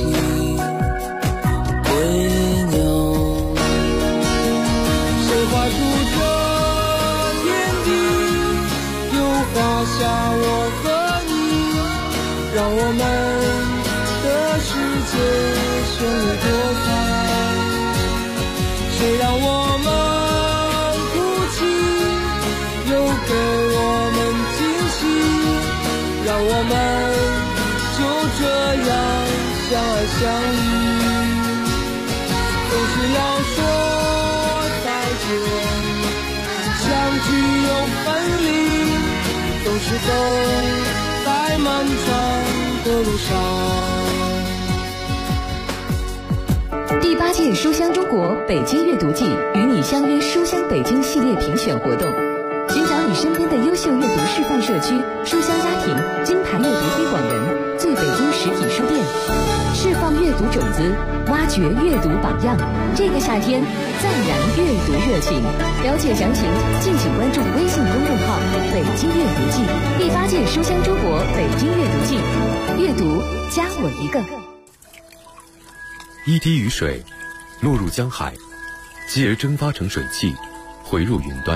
归鸟，谁画出这天地，又画下我和你，让我们的世界绚丽多彩。谁让我们哭泣，又给我们惊喜，让我们就这样相爱相依。总是要说再见，相聚又分离，总是走在漫长的路上。 第8届书香中国北京阅读季与你相约书香北京系列评选活动，寻找你身边的优秀阅读示范社区、书香家庭、金牌阅读推广人、最北京实体书店，释放阅读种子，挖掘阅读榜样。这个夏天再燃阅读热情。了解详情，敬请关注微信公众号“北京阅读季”。第8届书香中国北京阅读季，阅读加我一个。 一滴雨水落入江海，继而蒸发成水汽，回入云端。